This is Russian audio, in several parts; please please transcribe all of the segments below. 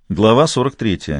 Глава 43.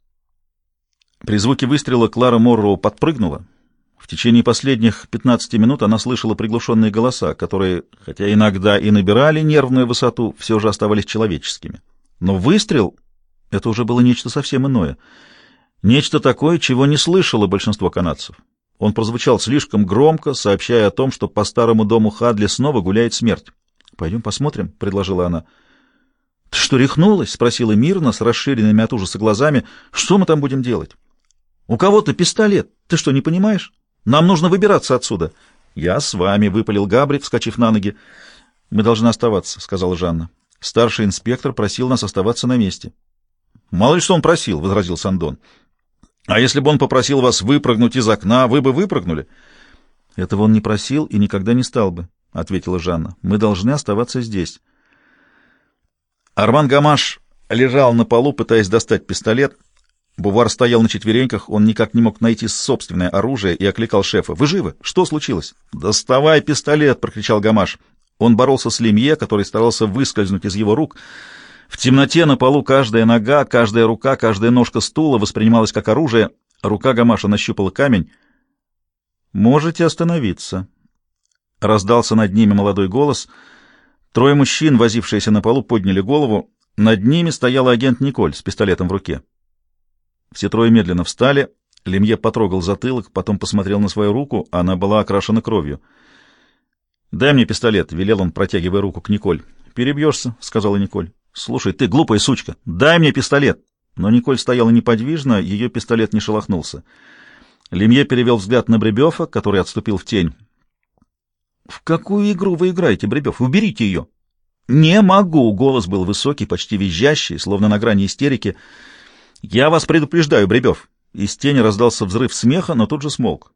При звуке выстрела Клара Морроу подпрыгнула. В течение последних 15 минут она слышала приглушенные голоса, которые, хотя иногда и набирали нервную высоту, все же оставались человеческими. Но выстрел — это уже было нечто совсем иное. Нечто такое, чего не слышало большинство канадцев. Он прозвучал слишком громко, сообщая о том, что по старому дому Хадли снова гуляет смерть. «Пойдем посмотрим», — предложила она. — Ты что, рехнулась? — спросила Мирна с расширенными от ужаса глазами. — Что мы там будем делать? — У кого-то пистолет. Ты что, не понимаешь? Нам нужно выбираться отсюда. — Я с вами, — выпалил Габри, вскочив на ноги. — Мы должны оставаться, — сказала Жанна. Старший инспектор просил нас оставаться на месте. — Мало ли что он просил, — возразил Сандон. — А если бы он попросил вас выпрыгнуть из окна, вы бы выпрыгнули? — Этого он не просил и никогда не стал бы, — ответила Жанна. — Мы должны оставаться здесь. Арман Гамаш лежал на полу, пытаясь достать пистолет. Бувар стоял на четвереньках, он никак не мог найти собственное оружие и окликал шефа. «Вы живы? Что случилось?» «Доставай пистолет!» — прокричал Гамаш. Он боролся с Лемье, который старался выскользнуть из его рук. В темноте на полу каждая нога, каждая рука, каждая ножка стула воспринималась как оружие. Рука Гамаша нащупала камень. «Можете остановиться», — раздался над ними молодой голос. Трое мужчин, возившиеся на полу, подняли голову. Над ними стоял агент Николь с пистолетом в руке. Все трое медленно встали. Лемье потрогал затылок, потом посмотрел на свою руку. Она была окрашена кровью. «Дай мне пистолет», — велел он, протягивая руку к Николь. «Перебьешься», — сказала Николь. «Слушай, ты глупая сучка, дай мне пистолет». Но Николь стояла неподвижно, ее пистолет не шелохнулся. Лемье перевел взгляд на Бребёфа, который отступил в тень. «В какую игру вы играете, Бребёв? Уберите ее!» «Не могу!» — голос был высокий, почти визжащий, словно на грани истерики. «Я вас предупреждаю, Бребёв!» Из тени раздался взрыв смеха, но тут же смолк.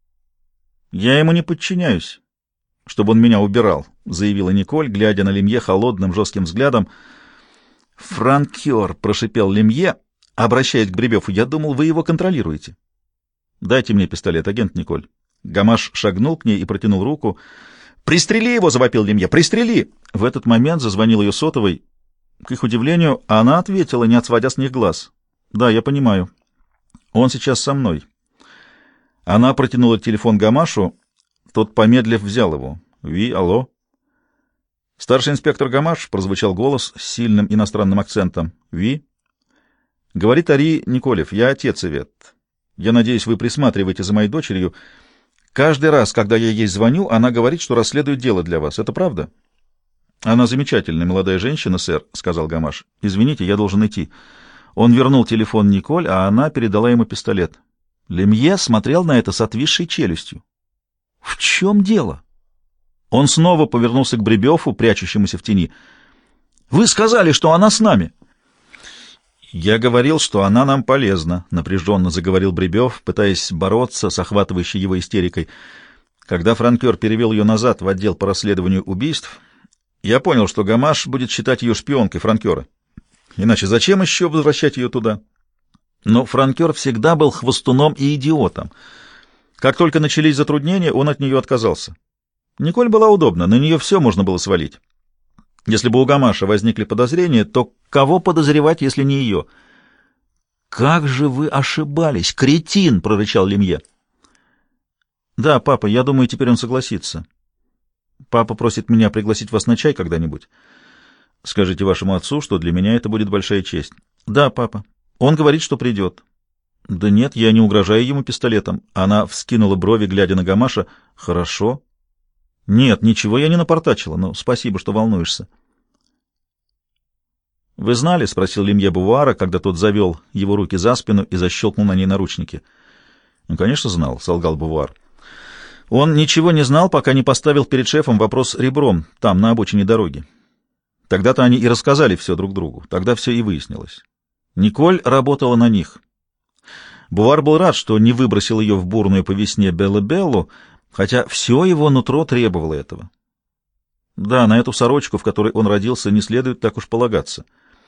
«Я ему не подчиняюсь, чтобы он меня убирал», — заявила Николь, глядя на Лемье холодным, жестким взглядом. «Франкер!» — прошипел Лемье, обращаясь к Бребёву. «Я думал, вы его контролируете». «Дайте мне пистолет, агент Николь». Гамаш шагнул к ней и протянул руку. «Пристрели его!» — завопил Лемье. «Пристрели!» В этот момент зазвонил ее сотовый. К их удивлению, она ответила, не отводя с них глаз. «Да, я понимаю. Он сейчас со мной». Она протянула телефон Гамашу. Тот, помедлив, взял его. «Ви, алло?» «Старший инспектор Гамаш», — прозвучал голос с сильным иностранным акцентом. «Ви?» «Говорит Ари Николев. Я отец Ивет. Я надеюсь, вы присматриваете за моей дочерью. Каждый раз, когда я ей звоню, она говорит, что расследует дело для вас. Это правда?» «Она замечательная молодая женщина, сэр», — сказал Гамаш. «Извините, я должен идти». Он вернул телефон Николь, а она передала ему пистолет. Лемье смотрел на это с отвисшей челюстью. «В чем дело?» Он снова повернулся к Бребёфу, прячущемуся в тени. «Вы сказали, что она с нами!» «Я говорил, что она нам полезна», — напряженно заговорил Бребёв, пытаясь бороться с охватывающей его истерикой. «Когда франкер перевел ее назад в отдел по расследованию убийств, я понял, что Гамаш будет считать ее шпионкой франкера. Иначе зачем еще возвращать ее туда?» Но франкер всегда был хвостуном и идиотом. Как только начались затруднения, он от нее отказался. Николь была удобна, на нее все можно было свалить. Если бы у Гамаша возникли подозрения, то кого подозревать, если не ее? «Как же вы ошибались, кретин!» — прорычал Лемье. «Да, папа, я думаю, теперь он согласится. Папа просит меня пригласить вас на чай когда-нибудь. Скажите вашему отцу, что для меня это будет большая честь». «Да, папа. Он говорит, что придет». «Да нет, я не угрожаю ему пистолетом». Она вскинула брови, глядя на Гамаша. «Хорошо». «Нет, ничего я не напортачила, но спасибо, что волнуешься». «Вы знали?» — спросил Лемье Бувара, когда тот завел его руки за спину и защелкнул на ней наручники. «Ну, конечно, знал», — солгал Бувар. Он ничего не знал, пока не поставил перед шефом вопрос ребром, там, на обочине дороги. Тогда-то они и рассказали все друг другу, тогда все и выяснилось. Николь работала на них. Бувар был рад, что не выбросил ее в бурную по весне Беллу-Беллу, хотя все его нутро требовало этого. Да, на эту сорочку, в которой он родился, не следует так уж полагаться.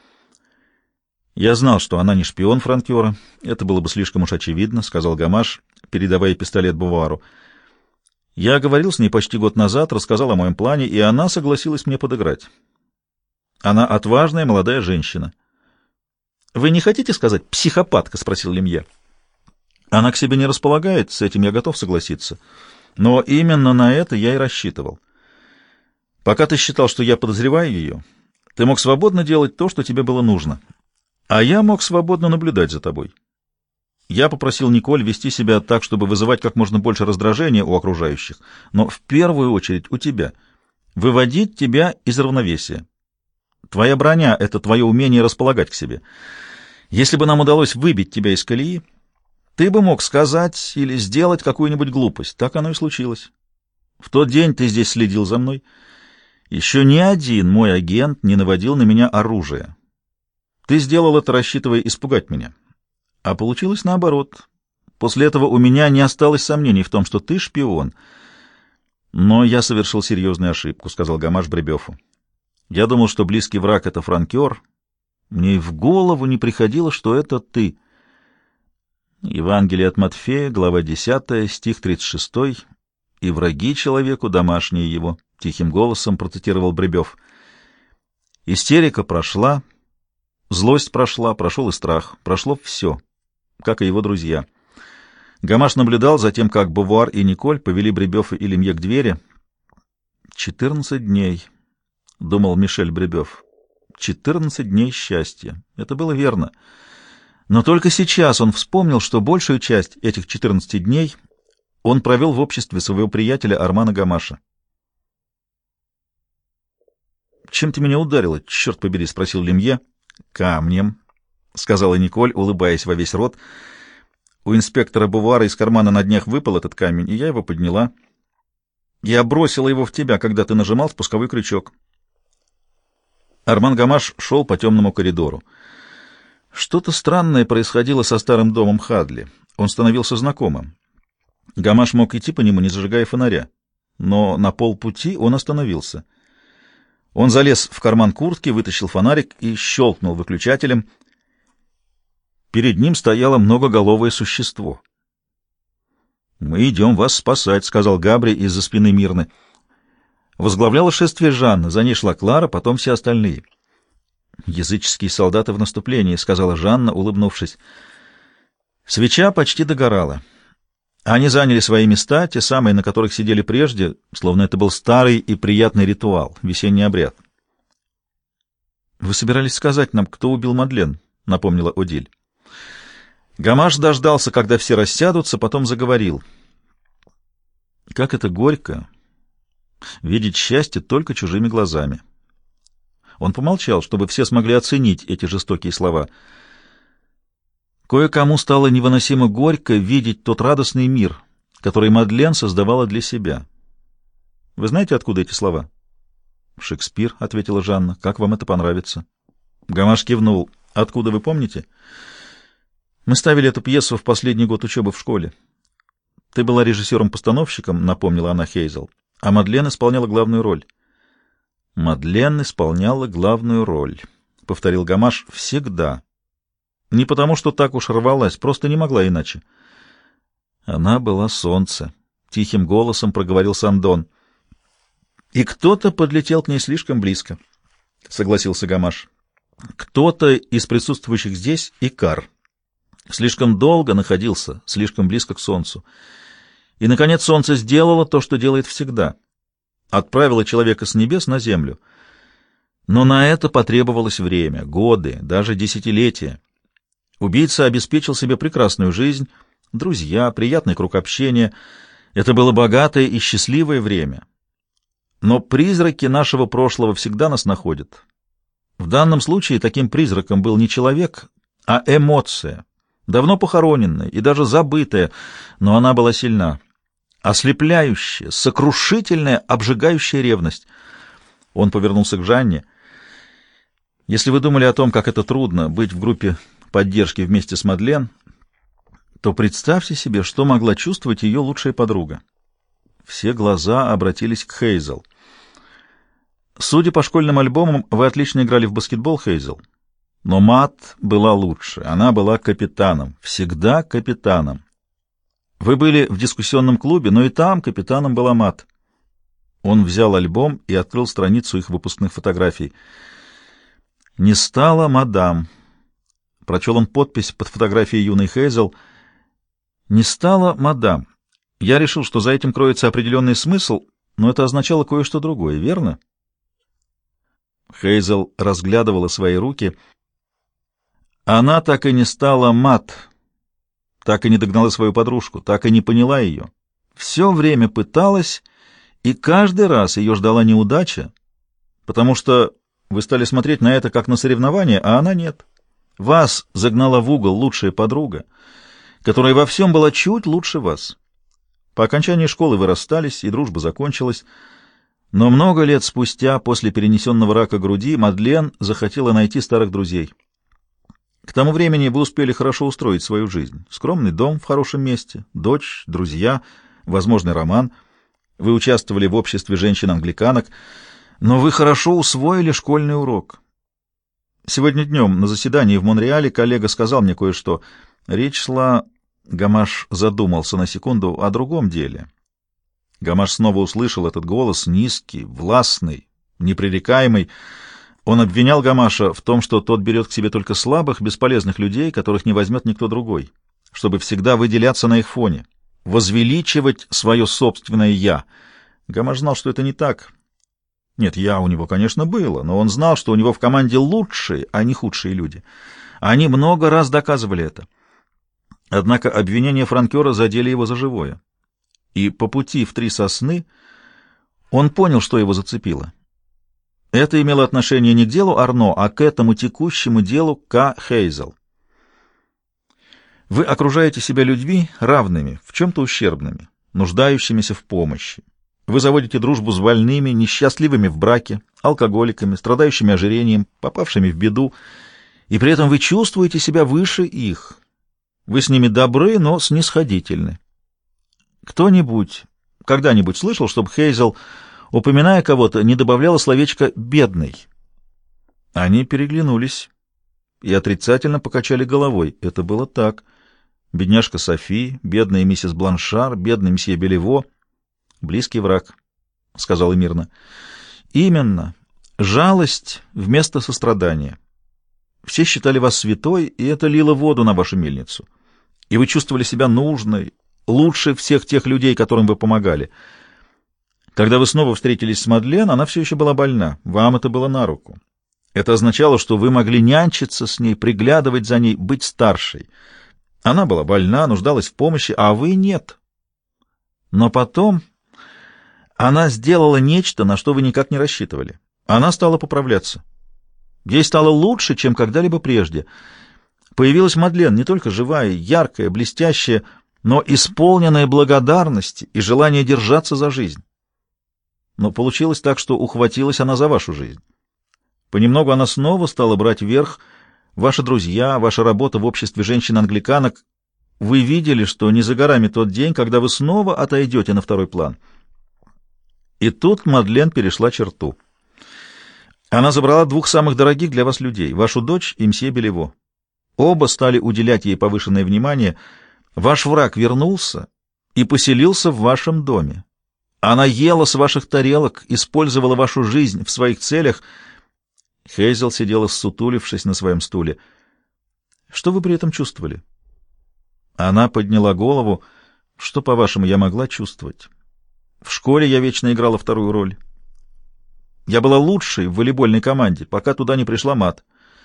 «Я знал, что она не шпион франкера. Это было бы слишком уж очевидно», — сказал Гамаш, передавая пистолет Бувару. «Я говорил с ней почти год назад, рассказал о моем плане, и она согласилась мне подыграть. Она отважная молодая женщина». «Вы не хотите сказать «психопатка»?» — спросил Лемье. «Она к себе не располагает, с этим я готов согласиться. Но именно на это я и рассчитывал. Пока ты считал, что я подозреваю ее, ты мог свободно делать то, что тебе было нужно. А я мог свободно наблюдать за тобой. Я попросил Николь вести себя так, чтобы вызывать как можно больше раздражения у окружающих, но в первую очередь у тебя. Выводить тебя из равновесия. Твоя броня — это твое умение располагать к себе. Если бы нам удалось выбить тебя из колеи, ты бы мог сказать или сделать какую-нибудь глупость. Так оно и случилось. В тот день ты здесь следил за мной. Еще ни один мой агент не наводил на меня оружие. Ты сделал это, рассчитывая испугать меня. А получилось наоборот. После этого у меня не осталось сомнений в том, что ты шпион. Но я совершил серьезную ошибку, — сказал Гамаш Бребёфу. Я думал, что близкий враг — это франкер. Мне и в голову не приходило, что это ты. Евангелие от Матфея, глава 10, стих 36. «И враги человеку домашние его», — тихим голосом процитировал Бребёв. Истерика прошла, злость прошла, прошел и страх, прошло все, как и его друзья. Гамаш наблюдал за тем, как Бувуар и Николь повели Бребёфа и Лемье к двери. 14 дней, — думал Мишель Бребёв, — 14 дней счастья. Это было верно. Но только сейчас он вспомнил, что большую часть этих 14 дней он провел в обществе своего приятеля Армана Гамаша. «Чем ты меня ударила, черт побери?» — спросил Лемье. «Камнем», — сказала Николь, улыбаясь во весь рот. «У инспектора Бувуара из кармана на днях выпал этот камень, и я его подняла. Я бросила его в тебя, когда ты нажимал спусковой крючок». Арман Гамаш шел по темному коридору. Что-то странное происходило со старым домом Хадли. Он становился знакомым. Гамаш мог идти по нему, не зажигая фонаря. Но на полпути он остановился. Он залез в карман куртки, вытащил фонарик и щелкнул выключателем. Перед ним стояло многоголовое существо. «Мы идем вас спасать», — сказал Габри из-за спины Мирны. Возглавляла шествие Жанна, за ней шла Клара, потом все остальные. «Языческие солдаты в наступлении», — сказала Жанна, улыбнувшись. Свеча почти догорала. Они заняли свои места, те самые, на которых сидели прежде, словно это был старый и приятный ритуал, весенний обряд. «Вы собирались сказать нам, кто убил Мадлен?» — напомнила Одиль. Гамаш дождался, когда все рассядутся, потом заговорил. «Как это горько видеть счастье только чужими глазами». Он помолчал, чтобы все смогли оценить эти жестокие слова. Кое-кому стало невыносимо горько видеть тот радостный мир, который Мадлен создавала для себя. Вы знаете, откуда эти слова? «Шекспир», — ответила Жанна. «Как вам это понравится?» Гамаш кивнул. «Откуда вы помните?» «Мы ставили эту пьесу в последний год учебы в школе. Ты была режиссером-постановщиком», — напомнила она Хейзел, «а Мадлен исполняла главную роль». «Мадлен исполняла главную роль», — повторил Гамаш, — «всегда. Не потому, что так уж рвалась, просто не могла иначе». «Она была солнце», — тихим голосом проговорил Сандон. «И кто-то подлетел к ней слишком близко», — согласился Гамаш. «Кто-то из присутствующих здесь — Икар. Слишком долго находился, слишком близко к солнцу. И, наконец, солнце сделало то, что делает всегда. Отправило человека с небес на землю. Но на это потребовалось время, годы, даже десятилетия. Убийца обеспечил себе прекрасную жизнь, друзья, приятный круг общения. Это было богатое и счастливое время. Но призраки нашего прошлого всегда нас находят. В данном случае таким призраком был не человек, а эмоция, давно похороненная и даже забытая, но она была сильна. Ослепляющая, сокрушительная, обжигающая ревность. Он повернулся к Жанне. Если вы думали о том, как это трудно быть в группе поддержки вместе с Мадлен, то представьте себе, что могла чувствовать ее лучшая подруга. Все глаза обратились к Хейзел. Судя по школьным альбомам, вы отлично играли в баскетбол, Хейзел. Но Мат была лучше. Она была капитаном. Всегда капитаном. Вы были в дискуссионном клубе, но и там капитаном была Мат. Он взял альбом и открыл страницу их выпускных фотографий. «Не стало мадам», — Прочел он подпись под фотографией юной Хейзел. «Не стало, мадам. Я решил, что за этим кроется определенный смысл, но это означало кое-что другое, верно?» Хейзел разглядывала свои руки. Она так и не стала мат, так и не догнала свою подружку, так и не поняла ее. Все время пыталась, и каждый раз ее ждала неудача, потому что вы стали смотреть на это как на соревнование, а она нет. Вас загнала в угол лучшая подруга, которая во всем была чуть лучше вас. По окончании школы вы расстались, и дружба закончилась. Но много лет спустя, после перенесенного рака груди, Мадлен захотела найти старых друзей. К тому времени вы успели хорошо устроить свою жизнь. Скромный дом в хорошем месте, дочь, друзья, возможный роман. Вы участвовали в обществе женщин-англиканок, но вы хорошо усвоили школьный урок. Сегодня днем на заседании в Монреале коллега сказал мне кое-что. Речь шла... Гамаш задумался на секунду о другом деле. Гамаш снова услышал этот голос, низкий, властный, непререкаемый. Он обвинял Гамаша в том, что тот берет к себе только слабых, бесполезных людей, которых не возьмет никто другой, чтобы всегда выделяться на их фоне, возвеличивать свое собственное «я». Гамаш знал, что это не так. Нет, «я» у него, конечно, было, но он знал, что у него в команде лучшие, а не худшие люди. Они много раз доказывали это. Однако обвинения франкера задели его за живое. И по пути в Три Сосны он понял, что его зацепило. Это имело отношение не к делу Арно, а к этому текущему делу К. Хейзел. Вы окружаете себя людьми равными, в чем-то ущербными, нуждающимися в помощи. Вы заводите дружбу с больными, несчастливыми в браке, алкоголиками, страдающими ожирением, попавшими в беду, и при этом вы чувствуете себя выше их. Вы с ними добры, но снисходительны. Кто-нибудь когда-нибудь слышал, чтобы Хейзел, упоминая кого-то, не добавляла словечко «бедный»? Они переглянулись и отрицательно покачали головой. Это было так. Бедняжка Софи, бедная миссис Бланшар, бедный мсье Белево. Близкий враг, — сказала мирно. Именно. Жалость вместо сострадания. Все считали вас святой, и это лило воду на вашу мельницу. И вы чувствовали себя нужной, лучше всех тех людей, которым вы помогали. Когда вы снова встретились с Мадлен, она все еще была больна. Вам это было на руку. Это означало, что вы могли нянчиться с ней, приглядывать за ней, быть старшей. Она была больна, нуждалась в помощи, а вы нет. Но потом она сделала нечто, на что вы никак не рассчитывали. Она стала поправляться. Ей стало лучше, чем когда-либо прежде. Появилась Мадлен, не только живая, яркая, блестящая, но исполненная благодарности и желания держаться за жизнь. Но получилось так, что ухватилась она за вашу жизнь. Понемногу она снова стала брать верх. Ваши друзья, ваша работа в обществе женщин-англиканок. Вы видели, что не за горами тот день, когда вы снова отойдете на второй план. И тут Мадлен перешла черту. Она забрала двух самых дорогих для вас людей, вашу дочь и мсье Белево. Оба стали уделять ей повышенное внимание. Ваш враг вернулся и поселился в вашем доме. Она ела с ваших тарелок, использовала вашу жизнь в своих целях. Хейзел сидела, ссутулившись на своем стуле. Что вы при этом чувствовали? Она подняла голову. Что, по-вашему, я могла чувствовать? В школе я вечно играла вторую роль. Я была лучшей в волейбольной команде, пока туда не пришла Мат.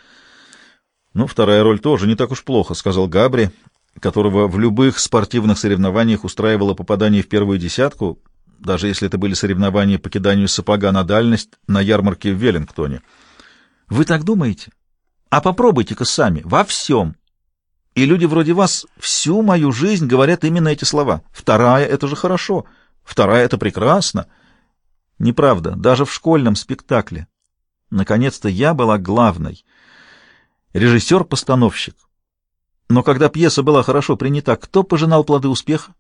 «Ну, вторая роль тоже не так уж плохо», — сказал Габри, которого в любых спортивных соревнованиях устраивало попадание в первую десятку, даже если это были соревнования по киданию сапога на дальность на ярмарке в Веллингтоне. «Вы так думаете? А попробуйте-ка сами, во всем. И люди вроде вас всю мою жизнь говорят именно эти слова. Вторая — это же хорошо, вторая — это прекрасно». Неправда, даже в школьном спектакле. Наконец-то я была главной. Режиссер-постановщик. Но когда пьеса была хорошо принята, кто пожинал плоды успеха?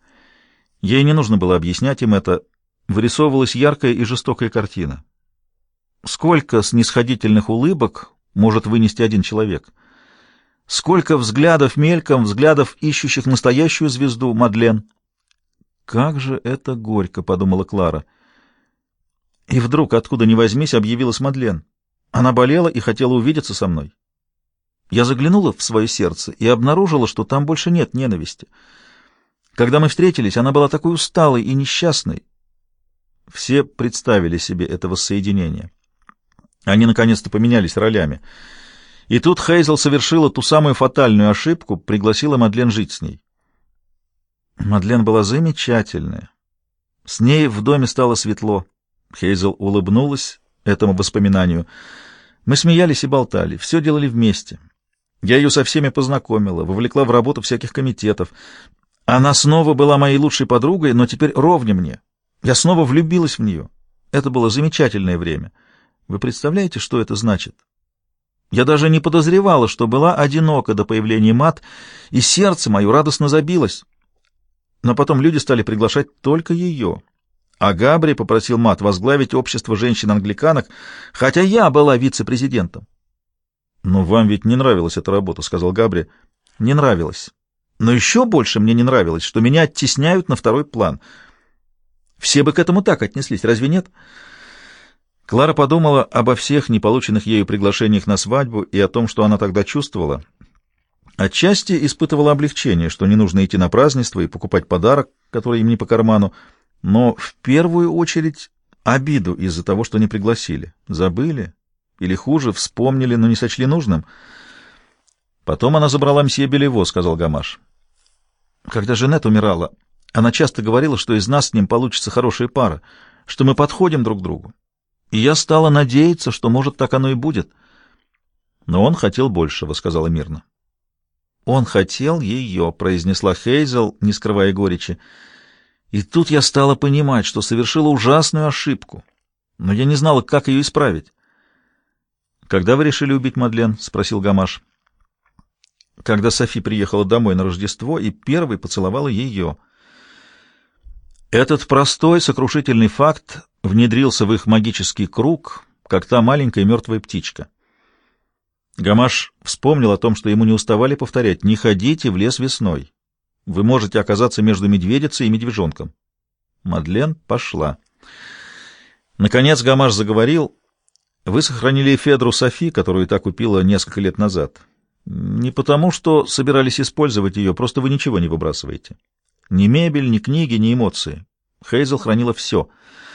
Ей не нужно было объяснять им это. Вырисовывалась яркая и жестокая картина. Сколько снисходительных улыбок может вынести один человек? Сколько взглядов мельком, взглядов, ищущих настоящую звезду, Мадлен? «Как же это горько», — подумала Клара. И вдруг, откуда ни возьмись, объявилась Мадлен. Она болела и хотела увидеться со мной. Я заглянула в свое сердце и обнаружила, что там больше нет ненависти. Когда мы встретились, она была такой усталой и несчастной. Все представили себе это воссоединение. Они наконец-то поменялись ролями. И тут Хейзел совершила ту самую фатальную ошибку, пригласила Мадлен жить с ней. Мадлен была замечательная. С ней в доме стало светло. Хейзел улыбнулась этому воспоминанию. Мы смеялись и болтали, все делали вместе. Я ее со всеми познакомила, вовлекла в работу всяких комитетов. Она снова была моей лучшей подругой, но теперь ровня мне. Я снова влюбилась в нее. Это было замечательное время. Вы представляете, что это значит? Я даже не подозревала, что была одинока до появления Мат, и сердце мое радостно забилось. Но потом люди стали приглашать только ее. А Габри попросил Мат возглавить общество женщин-англиканок, хотя я была вице-президентом. «Но вам ведь не нравилась эта работа», — сказал Габри. «Не нравилось. Но еще больше мне не нравилось, что меня оттесняют на второй план. Все бы к этому так отнеслись, разве нет?» Клара подумала обо всех неполученных ею приглашениях на свадьбу и о том, что она тогда чувствовала. Отчасти испытывала облегчение, что не нужно идти на празднество и покупать подарок, который им не по карману, но в первую очередь обиду из-за того, что не пригласили. Забыли или, хуже, вспомнили, но не сочли нужным. Потом она забрала мсье Белево, — сказал Гамаш. Когда Жанет умирала, она часто говорила, что из нас с ним получится хорошая пара, что мы подходим друг к другу. И я стала надеяться, что, может, так оно и будет. Но он хотел большего, — сказала мирно. «Он хотел ее», — произнесла Хейзел, не скрывая горечи. И тут я стала понимать, что совершила ужасную ошибку, но я не знала, как ее исправить. «Когда вы решили убить Мадлен?» — спросил Гамаш. «Когда Софи приехала домой на Рождество и первой поцеловала ее». Этот простой, сокрушительный факт внедрился в их магический круг, как та маленькая мертвая птичка. Гамаш вспомнил о том, что ему не уставали повторять: «Не ходите в лес весной. Вы можете оказаться между медведицей и медвежонком». Мадлен пошла. Наконец Гамаш заговорил: «Вы сохранили эфедру Софи, которую та купила несколько лет назад. Не потому, что собирались использовать ее, просто вы ничего не выбрасываете. Ни мебель, ни книги, ни эмоции. Хейзел хранила все.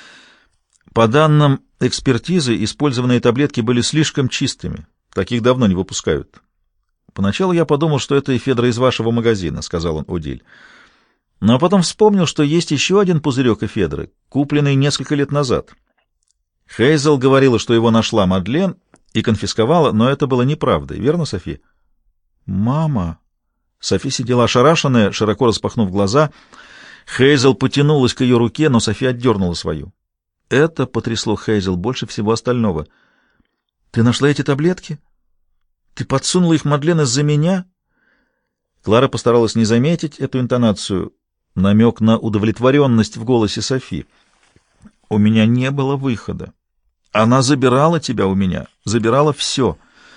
По данным экспертизы, использованные таблетки были слишком чистыми. Таких давно не выпускают. Поначалу я подумал, что это эфедра из вашего магазина», — сказал он Одиль. «Но потом вспомнил, что есть еще один пузырек эфедры, купленный несколько лет назад. Хейзел говорила, что его нашла Мадлен и конфисковала, но это было неправдой. Верно, Софи?» «Мама!» Софи сидела ошарашенная, широко распахнув глаза. Хейзел потянулась к ее руке, но Софи отдернула свою. Это потрясло Хейзел больше всего остального. «Ты нашла эти таблетки? Ты подсунула их Мадлен из-за меня?» Клара постаралась не заметить эту интонацию, намек на удовлетворенность в голосе Софи. «У меня не было выхода. Она забирала тебя у меня, забирала все».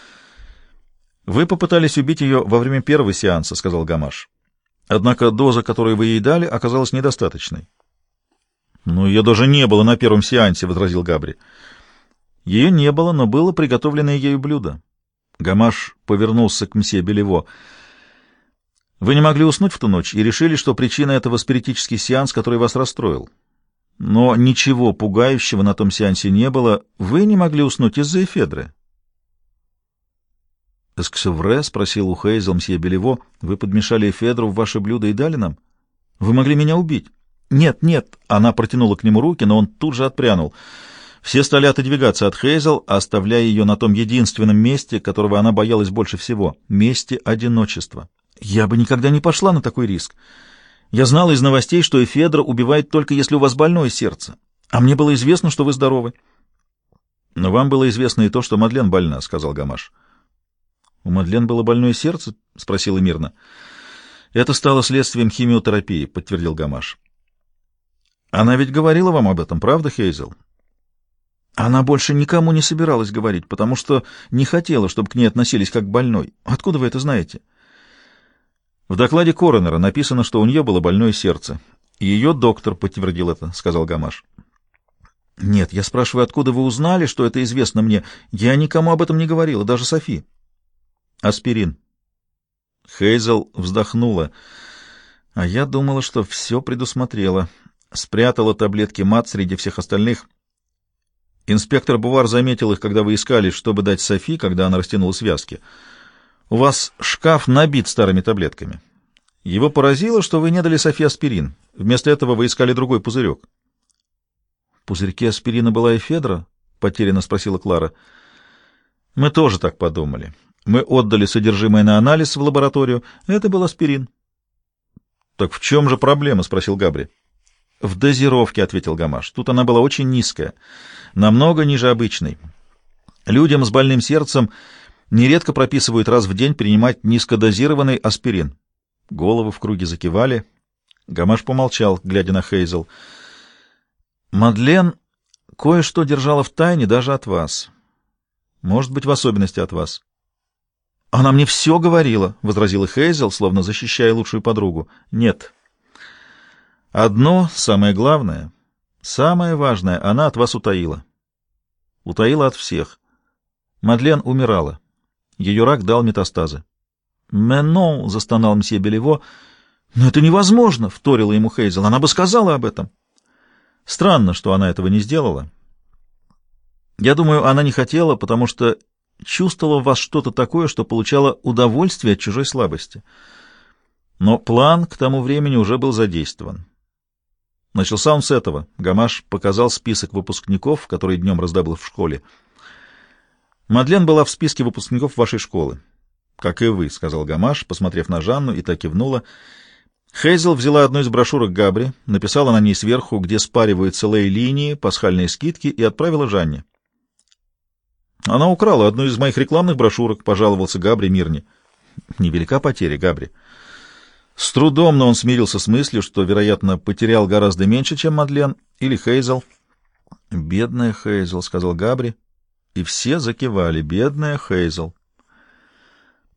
«Вы попытались убить ее во время первого сеанса», — сказал Гамаш. «Однако доза, которую вы ей дали, оказалась недостаточной». «Ну, ее даже не было на первом сеансе», — возразил Габри. «Ее не было, но было приготовлено ею блюдо». Гамаш повернулся к мсье Белево. «Вы не могли уснуть в ту ночь и решили, что причина — это спиритический сеанс, который вас расстроил. Но ничего пугающего на том сеансе не было. Вы не могли уснуть из-за эфедры». «Эсксевре?» — спросил у Хейзел мсье Белево. «Вы подмешали эфедру в ваше блюдо и дали нам? Вы могли меня убить». «Нет, нет!» — она протянула к нему руки, но он тут же отпрянул. Все стали отодвигаться от Хейзел, оставляя ее на том единственном месте, которого она боялась больше всего — месте одиночества. «Я бы никогда не пошла на такой риск. Я знала из новостей, что эфедра убивает только если у вас больное сердце. А мне было известно, что вы здоровы». «Но вам было известно и то, что Мадлен больна», — сказал Гамаш. «У Мадлен было больное сердце?» — спросила мирно. «Это стало следствием химиотерапии», — подтвердил Гамаш. «Она ведь говорила вам об этом, правда, Хейзел?» «Она больше никому не собиралась говорить, потому что не хотела, чтобы к ней относились как к больной. Откуда вы это знаете?» «В докладе коронера написано, что у нее было больное сердце. И ее доктор подтвердил это», — сказал Гамаш. «Нет, я спрашиваю, откуда вы узнали, что это известно мне? Я никому об этом не говорила, даже Софи». Аспирин. Хейзел вздохнула. А я думала, что все предусмотрела. Спрятала таблетки МАТ среди всех остальных. Инспектор Бувар заметил их, когда вы искали, чтобы дать Софи, когда она растянула связки. У вас шкаф набит старыми таблетками. Его поразило, что вы не дали Софи аспирин. Вместо этого вы искали другой пузырек. — В пузырьке аспирина была эфедра? — потерянно спросила Клара. — Мы тоже так подумали. Мы отдали содержимое на анализ в лабораторию. Это был аспирин. — Так в чем же проблема? — спросил Габри. — В дозировке, — ответил Гамаш. Тут она была очень низкая, намного ниже обычной. Людям с больным сердцем нередко прописывают раз в день принимать низкодозированный аспирин. Головы в круге закивали. Гамаш помолчал, глядя на Хейзел. Мадлен кое-что держала в тайне даже от вас. Может быть, в особенности от вас. — Она мне все говорила, — возразила Хейзел, словно защищая лучшую подругу. — Нет. Одно, самое главное, самое важное, она от вас утаила. Утаила от всех. Мадлен умирала. Ее рак дал метастазы. — «Mais — застонал мсье Белево. — Но это невозможно, — вторила ему Хейзел. — Она бы сказала об этом. Странно, что она этого не сделала. Я думаю, она не хотела, потому что чувствовала в вас что-то такое, что получала удовольствие от чужой слабости. Но план к тому времени уже был задействован. Начался он с этого. Гамаш показал список выпускников, который днем раздобыл в школе. Мадлен была в списке выпускников вашей школы. — Как и вы, — сказал Гамаш, посмотрев на Жанну, и так кивнула. Хейзел взяла одну из брошюрок Габри, написала на ней сверху, где спариваются лей-линии, пасхальные скидки, и отправила Жанне. — Она украла одну из моих рекламных брошюрок, — пожаловался Габри Мирне. — Невелика потеря, Габри. С трудом, но он смирился с мыслью, что, вероятно, потерял гораздо меньше, чем Мадлен или Хейзел. — Бедная Хейзел, — сказал Габри, и все закивали. — Бедная Хейзел.